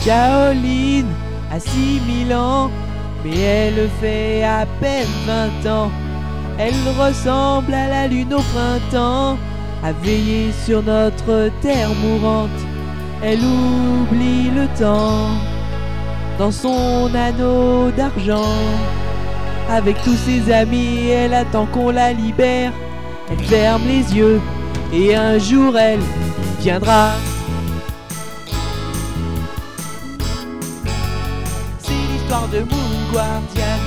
Shaolin a 6000 ans, mais elle fait à peine 20 ans. Elle ressemble à la lune au printemps, à veiller sur notre terre mourante. Elle oublie le temps dans son anneau d'argent. Avec tous ses amis, elle attend qu'on la libère. Elle ferme les yeux et un jour elle viendra. C'est l'histoire de Moon Guardian.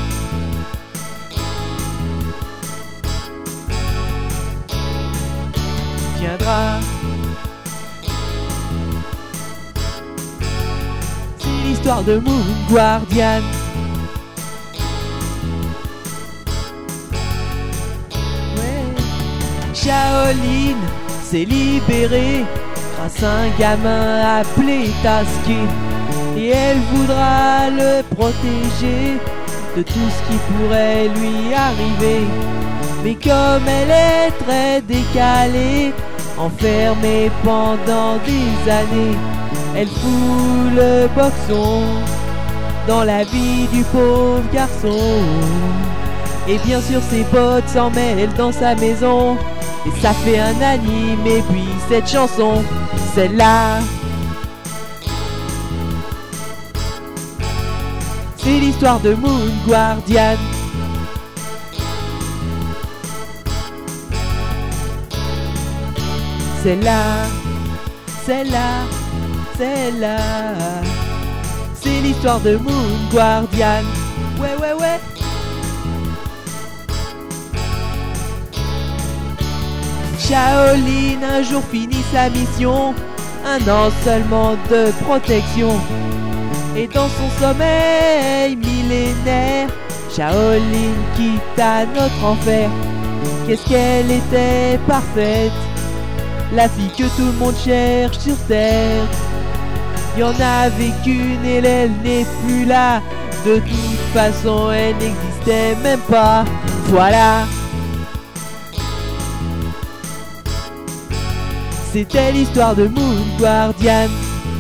Viendra. C'est l'histoire de Moon Guardian. Shaolin s'est libérée grâce à un gamin appelé Tasky. Et elle voudra le protéger de tout ce qui pourrait lui arriver. Mais comme elle est très décalée, enfermée pendant des années, elle fout le boxon dans la vie du pauvre garçon. Et bien sûr ses potes s'en mêlent dans sa maison, et ça fait un anime. Et puis cette chanson, celle-là, c'est l'histoire de Moon Guardian. Celle-là, celle-là, celle-là, c'est l'histoire de Moon Guardian. Ouais, ouais, ouais. Shaolin un jour finit sa mission, un an seulement de protection. Et dans son sommeil millénaire, Shaolin quitta notre enfer. Qu'est-ce qu'elle était parfaite, la fille que tout le monde cherche sur terre. Y en avait qu'une et elle n'est plus là. De toute façon elle n'existait même pas. Voilà. C'était l'histoire de Moon Guardian.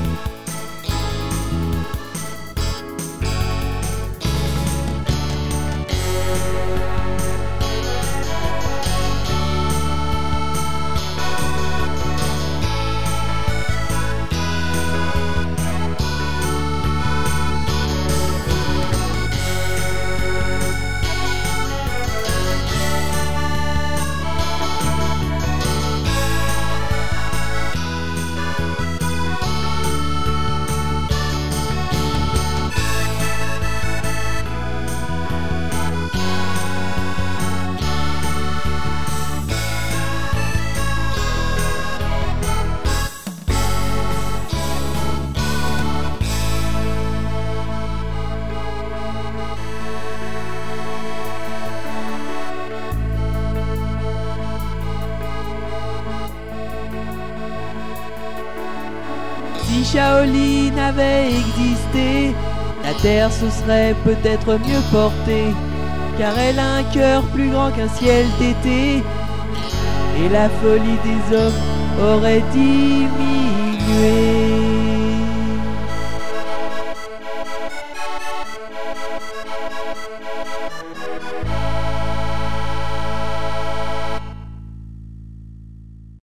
Si Shaolin avait existé, la terre se serait peut-être mieux portée, car elle a un cœur plus grand qu'un ciel d'été, et la folie des hommes aurait diminué.